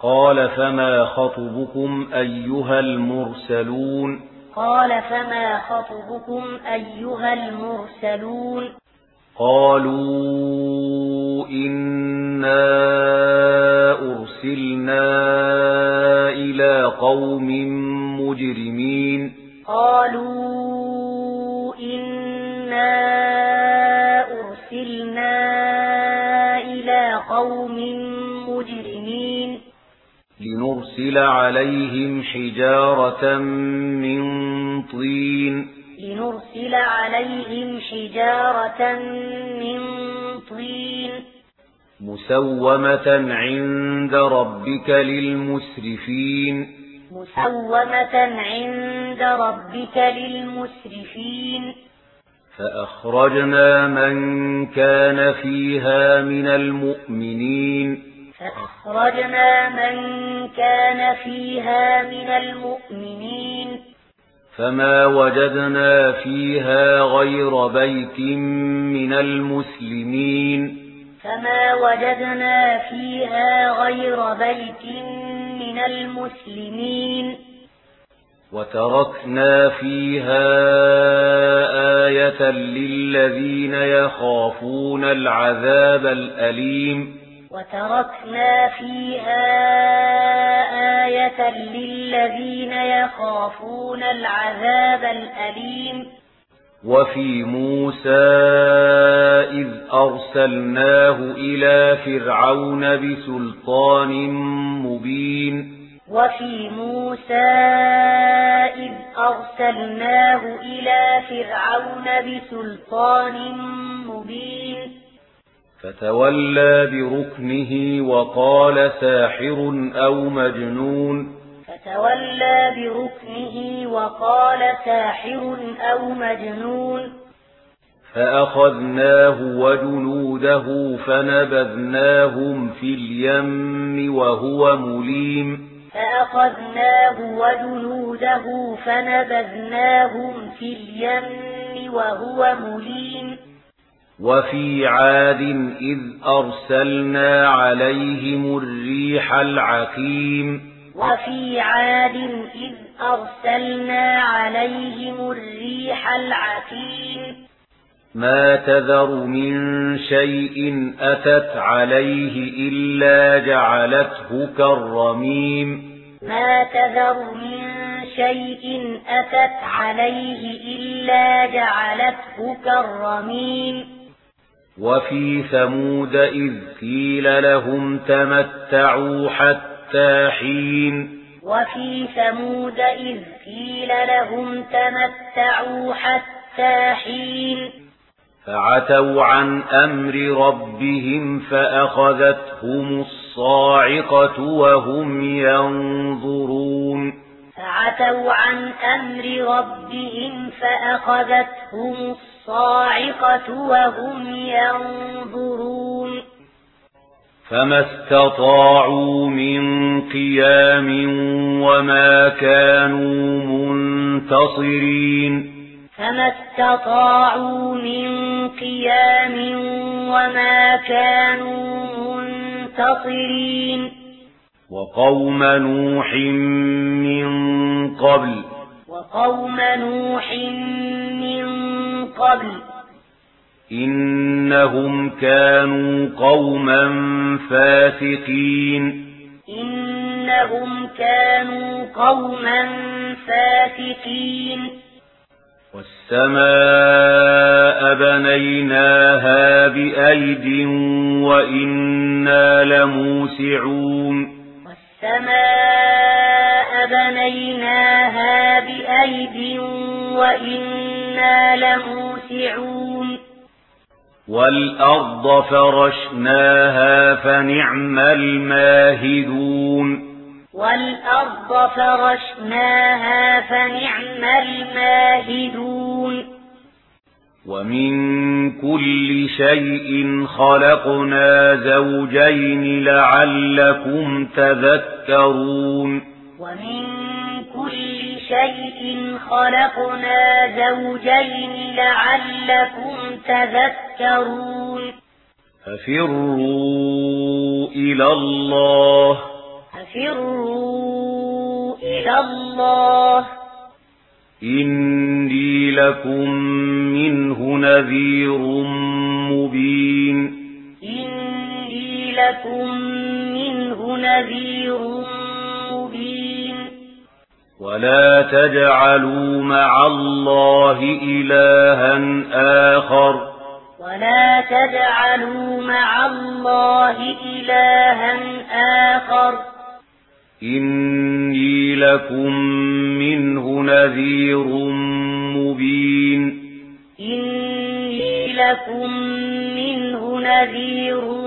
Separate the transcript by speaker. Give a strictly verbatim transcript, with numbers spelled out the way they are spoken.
Speaker 1: قال فما خطبكم أيها المرسلون
Speaker 2: قال فما خطبكم أيها المرسلون
Speaker 1: قالوا إنا أرسلنا إلى قوم مجرمين
Speaker 2: قالوا إنا أرسلنا إلى قوم مجرمين
Speaker 1: لنرسل عليهم حجارة من طين
Speaker 2: لنرسل عليهم حجارة من طين
Speaker 1: مسومة عند ربك للمسرفين
Speaker 2: مسومة عند ربك للمسرفين
Speaker 1: فأخرجنا من كان فيها من المؤمنين
Speaker 2: فأخرجنا من كان فيها من المؤمنين
Speaker 1: فما وجدنا فيها غير بيت من المسلمين
Speaker 2: فما وجدنا فيها غير بيت من المسلمين
Speaker 1: وتركنا فيها آية للذين يخافون العذاب الأليم
Speaker 2: وتركنا فيها آية للذين يخافون العذاب الأليم
Speaker 1: وفي موسى إذ أرسلناه إلى فرعون بسلطان مبين
Speaker 2: وفي موسى إذ أرسلناه إلى فرعون بسلطان مبين
Speaker 1: فتولى بركنه وقال ساحر أو مجنون
Speaker 2: فتولى بركنه وقال ساحر أو مجنون
Speaker 1: فأخذناه وجنوده فنبذناهم في اليم وهو مليم
Speaker 2: فأخذناه وجنوده فنبذناهم في اليم وهو مليم
Speaker 1: وفي عاد إذ أرسلنا عليهم الريح العقيم
Speaker 2: وفي عاد إذ أرسلنا عليهم الريح العقيم
Speaker 1: ما تذر من شيء أتت عليه إلا جعلته كالرميم
Speaker 2: ما تذر من شيء أتت عليه إلا جعلته كالرميم
Speaker 1: وفي ثمود إذ قيل لهم تمتعوا حتى حين
Speaker 2: وفي ثمود إذ قيل لهم تمتعوا حتى حين
Speaker 1: فعتوا عن أمر ربهم فأخذتهم الصاعقة وهم ينظرون
Speaker 2: فعتوا عن أمر ربهم فأخذتهم الصاعقة وهم ينظرون
Speaker 1: فما استطاعوا من قيام وما كانوا منتصرين
Speaker 2: فما استطاعوا من قيام وما كانوا منتصرين
Speaker 1: وقوم نوح من قبل
Speaker 2: وقوم نوح من قبل
Speaker 1: إنهم كانوا قوما فاسقين
Speaker 2: إنهم كانوا قوما فاسقين
Speaker 1: والسماء بنيناها بأيد وإنا لموسعون
Speaker 2: والسماء بنيناها بأيد وإنا لموسعون
Speaker 1: والأرض فرشناها فنعم الماهدون
Speaker 2: والأرض فرشناها فنعم الماهدون
Speaker 1: ومن كل شيء خلقنا زوجين لعلكم تذكرون
Speaker 2: ومن كل شيء خلقنا زوجين لعلكم تذكرون
Speaker 1: ففروا إلى الله
Speaker 2: فِرُّوا إِلَى اللَّهِ
Speaker 1: إِنِّي لَكُمْ مِنْهُ نَذِيرٌ مُبِينٌ
Speaker 2: إِنِّي لَكُمْ مِنْهُ نَذِيرٌ مُبِينٌ
Speaker 1: وَلَا تَجْعَلُوا مَعَ اللَّهِ إِلَٰهًا آخَرَ
Speaker 2: وَلَا تَجْعَلُوا مَعَ اللَّهِ إِلَٰهًا آخَرَ
Speaker 1: إِنِّي لَكُمْ مِنْهُ نَذِيرٌ مُبِينٌ
Speaker 2: إِنِّي لَكُمْ مِنْهُ نَذِيرٌ